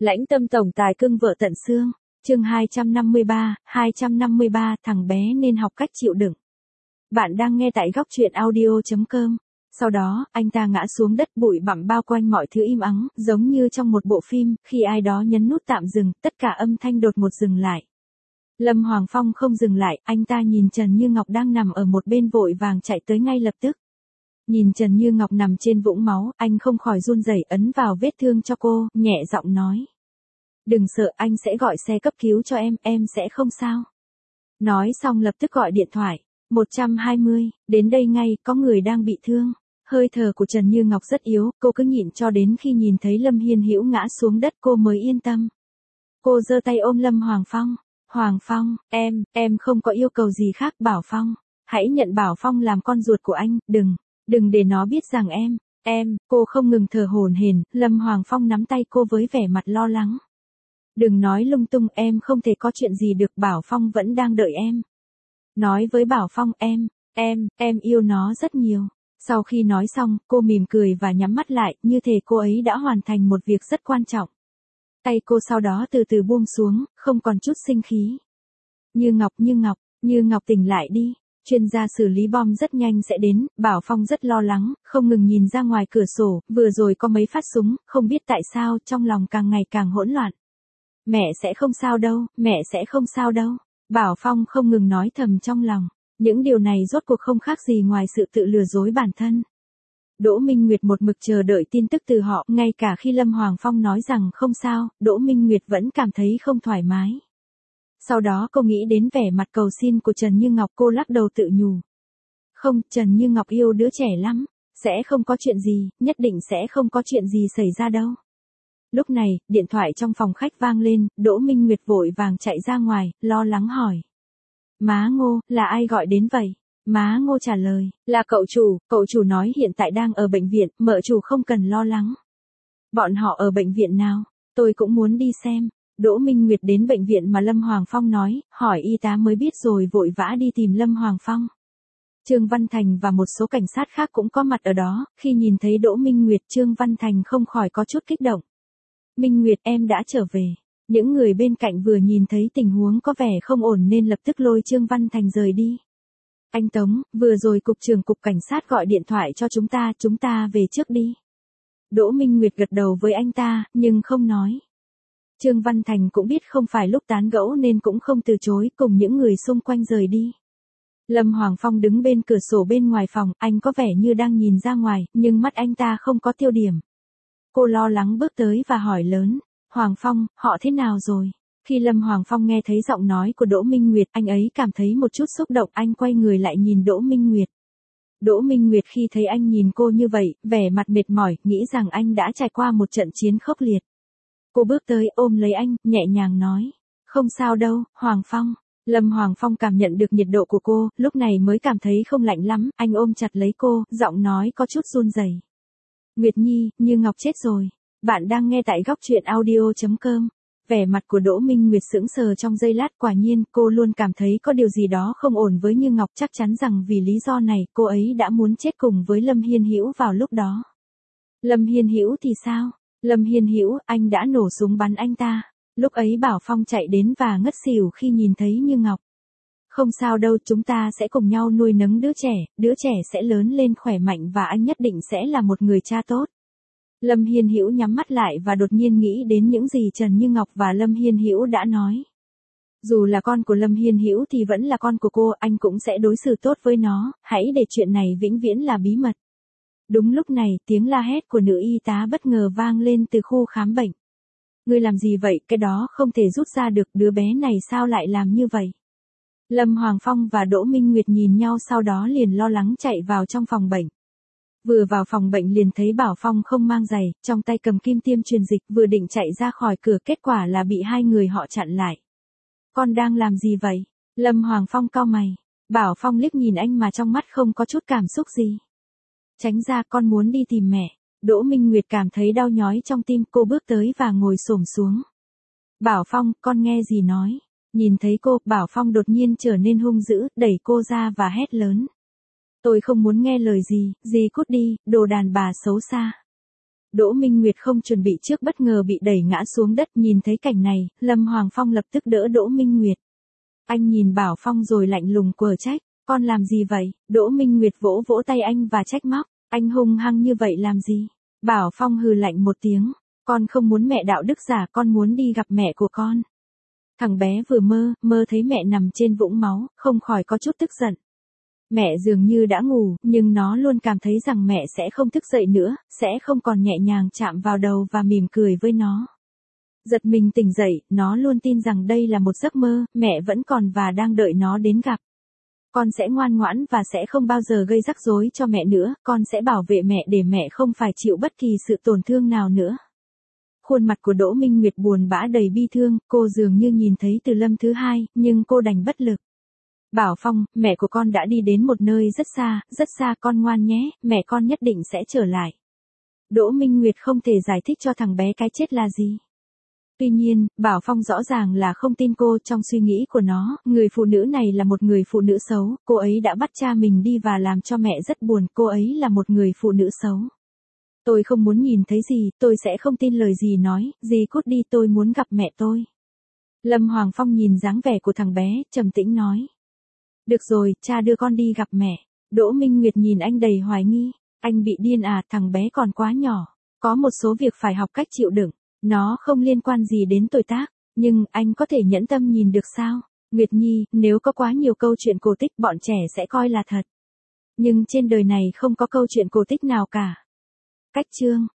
Lãnh tâm tổng tài cưng vợ tận xương. Chương 253, thằng bé nên học cách chịu đựng. Bạn đang nghe tại góc truyện audio.com. Sau đó, anh ta ngã xuống đất, bụi bặm bao quanh, mọi thứ im ắng, giống như trong một bộ phim, khi ai đó nhấn nút tạm dừng, tất cả âm thanh đột ngột dừng lại. Lâm Hoàng Phong không dừng lại, anh ta nhìn Trần Như Ngọc đang nằm ở một bên, vội vàng chạy tới ngay lập tức. Nhìn Trần Như Ngọc nằm trên vũng máu, anh không khỏi run rẩy, ấn vào vết thương cho cô, nhẹ giọng nói. Đừng sợ, anh sẽ gọi xe cấp cứu cho em sẽ không sao. Nói xong lập tức gọi điện thoại. 120, đến đây ngay, có người đang bị thương. Hơi thở của Trần Như Ngọc rất yếu, cô cứ nhịn cho đến khi nhìn thấy Lâm Hiên Hữu ngã xuống đất cô mới yên tâm. Cô giơ tay ôm Lâm Hoàng Phong. Hoàng Phong, em không có yêu cầu gì khác. Bảo Phong, hãy nhận Bảo Phong làm con ruột của anh, đừng để nó biết rằng cô không ngừng thở hổn hển. Lâm Hoàng Phong nắm tay cô với vẻ mặt lo lắng. Đừng nói lung tung, em không thể có chuyện gì được, Bảo Phong vẫn đang đợi em. Nói với Bảo Phong, em yêu nó rất nhiều. Sau khi nói xong, cô mỉm cười và nhắm mắt lại, như thể cô ấy đã hoàn thành một việc rất quan trọng. Tay cô sau đó từ từ buông xuống, không còn chút sinh khí. Như Ngọc tỉnh lại đi. Chuyên gia xử lý bom rất nhanh sẽ đến. Bảo Phong rất lo lắng, không ngừng nhìn ra ngoài cửa sổ, vừa rồi có mấy phát súng, không biết tại sao, trong lòng càng ngày càng hỗn loạn. Mẹ sẽ không sao đâu. Bảo Phong không ngừng nói thầm trong lòng. Những điều này rốt cuộc không khác gì ngoài sự tự lừa dối bản thân. Đỗ Minh Nguyệt một mực chờ đợi tin tức từ họ, ngay cả khi Lâm Hoàng Phong nói rằng không sao, Đỗ Minh Nguyệt vẫn cảm thấy không thoải mái. Sau đó cô nghĩ đến vẻ mặt cầu xin của Trần Như Ngọc, cô lắc đầu tự nhủ. Không, Trần Như Ngọc yêu đứa trẻ lắm, sẽ không có chuyện gì, nhất định sẽ không có chuyện gì xảy ra đâu. Lúc này, điện thoại trong phòng khách vang lên, Đỗ Minh Nguyệt vội vàng chạy ra ngoài, lo lắng hỏi. Má Ngô, là ai gọi đến vậy? Má Ngô trả lời, là cậu chủ nói hiện tại đang ở bệnh viện, mợ chủ không cần lo lắng. Bọn họ ở bệnh viện nào? Tôi cũng muốn đi xem. Đỗ Minh Nguyệt đến bệnh viện mà Lâm Hoàng Phong nói, hỏi y tá mới biết rồi vội vã đi tìm Lâm Hoàng Phong. Trương Văn Thành và một số cảnh sát khác cũng có mặt ở đó, khi nhìn thấy Đỗ Minh Nguyệt, Trương Văn Thành không khỏi có chút kích động. Minh Nguyệt, em đã trở về. Những người bên cạnh vừa nhìn thấy tình huống có vẻ không ổn nên lập tức lôi Trương Văn Thành rời đi. Anh Tống, vừa rồi cục trưởng cục cảnh sát gọi điện thoại cho chúng ta về trước đi. Đỗ Minh Nguyệt gật đầu với anh ta, nhưng không nói. Trương Văn Thành cũng biết không phải lúc tán gẫu nên cũng không từ chối, cùng những người xung quanh rời đi. Lâm Hoàng Phong đứng bên cửa sổ bên ngoài phòng, anh có vẻ như đang nhìn ra ngoài, nhưng mắt anh ta không có tiêu điểm. Cô lo lắng bước tới và hỏi lớn, Hoàng Phong, họ thế nào rồi? Khi Lâm Hoàng Phong nghe thấy giọng nói của Đỗ Minh Nguyệt, anh ấy cảm thấy một chút xúc động, anh quay người lại nhìn Đỗ Minh Nguyệt. Đỗ Minh Nguyệt khi thấy anh nhìn cô như vậy, vẻ mặt mệt mỏi, nghĩ rằng anh đã trải qua một trận chiến khốc liệt. Cô bước tới ôm lấy anh, nhẹ nhàng nói, không sao đâu, Hoàng Phong. Lâm Hoàng Phong cảm nhận được nhiệt độ của cô, lúc này mới cảm thấy không lạnh lắm, anh ôm chặt lấy cô, giọng nói có chút run rẩy. Nguyệt Nhi, Như Ngọc chết rồi. Bạn đang nghe tại góc truyện audio.com. Vẻ mặt của Đỗ Minh Nguyệt sững sờ trong giây lát, quả nhiên cô luôn cảm thấy có điều gì đó không ổn với Như Ngọc, chắc chắn rằng vì lý do này cô ấy đã muốn chết cùng với Lâm Hiên Hữu vào lúc đó. Lâm Hiên Hữu thì sao? Lâm Hiên Hữu, anh đã nổ súng bắn anh ta. Lúc ấy Bảo Phong chạy đến và ngất xỉu khi nhìn thấy Như Ngọc. Không sao đâu, chúng ta sẽ cùng nhau nuôi nấng đứa trẻ sẽ lớn lên khỏe mạnh và anh nhất định sẽ là một người cha tốt. Lâm Hiên Hữu nhắm mắt lại và đột nhiên nghĩ đến những gì Trần Như Ngọc và Lâm Hiên Hữu đã nói. Dù là con của Lâm Hiên Hữu thì vẫn là con của cô, anh cũng sẽ đối xử tốt với nó, hãy để chuyện này vĩnh viễn là bí mật. Đúng lúc này, tiếng la hét của nữ y tá bất ngờ vang lên từ khu khám bệnh. Ngươi làm gì vậy, cái đó không thể rút ra được, đứa bé này sao lại làm như vậy? Lâm Hoàng Phong và Đỗ Minh Nguyệt nhìn nhau, sau đó liền lo lắng chạy vào trong phòng bệnh. Vừa vào phòng bệnh liền thấy Bảo Phong không mang giày, trong tay cầm kim tiêm truyền dịch, vừa định chạy ra khỏi cửa, kết quả là bị hai người họ chặn lại. Con đang làm gì vậy? Lâm Hoàng Phong cau mày. Bảo Phong liếc nhìn anh mà trong mắt không có chút cảm xúc gì. Tránh ra, con muốn đi tìm mẹ. Đỗ Minh Nguyệt cảm thấy đau nhói trong tim, cô bước tới và ngồi xổm xuống. Bảo Phong, con nghe gì nói? Nhìn thấy cô, Bảo Phong đột nhiên trở nên hung dữ, đẩy cô ra và hét lớn. Tôi không muốn nghe lời gì cút đi, đồ đàn bà xấu xa. Đỗ Minh Nguyệt không chuẩn bị trước bất ngờ bị đẩy ngã xuống đất, nhìn thấy cảnh này, Lâm Hoàng Phong lập tức đỡ Đỗ Minh Nguyệt. Anh nhìn Bảo Phong rồi lạnh lùng quở trách, con làm gì vậy? Đỗ Minh Nguyệt vỗ vỗ tay anh và trách móc, anh hung hăng như vậy làm gì? Bảo Phong hừ lạnh một tiếng, con không muốn mẹ đạo đức giả, con muốn đi gặp mẹ của con. Thằng bé vừa mơ thấy mẹ nằm trên vũng máu, không khỏi có chút tức giận. Mẹ dường như đã ngủ, nhưng nó luôn cảm thấy rằng mẹ sẽ không thức dậy nữa, sẽ không còn nhẹ nhàng chạm vào đầu và mỉm cười với nó. Giật mình tỉnh dậy, nó luôn tin rằng đây là một giấc mơ, mẹ vẫn còn và đang đợi nó đến gặp. Con sẽ ngoan ngoãn và sẽ không bao giờ gây rắc rối cho mẹ nữa, con sẽ bảo vệ mẹ để mẹ không phải chịu bất kỳ sự tổn thương nào nữa. Khuôn mặt của Đỗ Minh Nguyệt buồn bã đầy bi thương, cô dường như nhìn thấy Từ Lâm thứ hai, nhưng cô đành bất lực. Bảo Phong, mẹ của con đã đi đến một nơi rất xa, con ngoan nhé, mẹ con nhất định sẽ trở lại. Đỗ Minh Nguyệt không thể giải thích cho thằng bé cái chết là gì. Tuy nhiên, Bảo Phong rõ ràng là không tin cô. Trong suy nghĩ của nó, người phụ nữ này là một người phụ nữ xấu, cô ấy đã bắt cha mình đi và làm cho mẹ rất buồn, cô ấy là một người phụ nữ xấu. Tôi không muốn nhìn thấy gì, tôi sẽ không tin lời gì nói, dì cút đi, tôi muốn gặp mẹ tôi. Lâm Hoàng Phong nhìn dáng vẻ của thằng bé, trầm tĩnh nói. Được rồi, cha đưa con đi gặp mẹ. Đỗ Minh Nguyệt nhìn anh đầy hoài nghi, anh bị điên à, thằng bé còn quá nhỏ, có một số việc phải học cách chịu đựng, nó không liên quan gì đến tuổi tác, nhưng anh có thể nhẫn tâm nhìn được sao? Nguyệt Nhi, nếu có quá nhiều câu chuyện cổ tích bọn trẻ sẽ coi là thật. Nhưng trên đời này không có câu chuyện cổ tích nào cả. Cách chương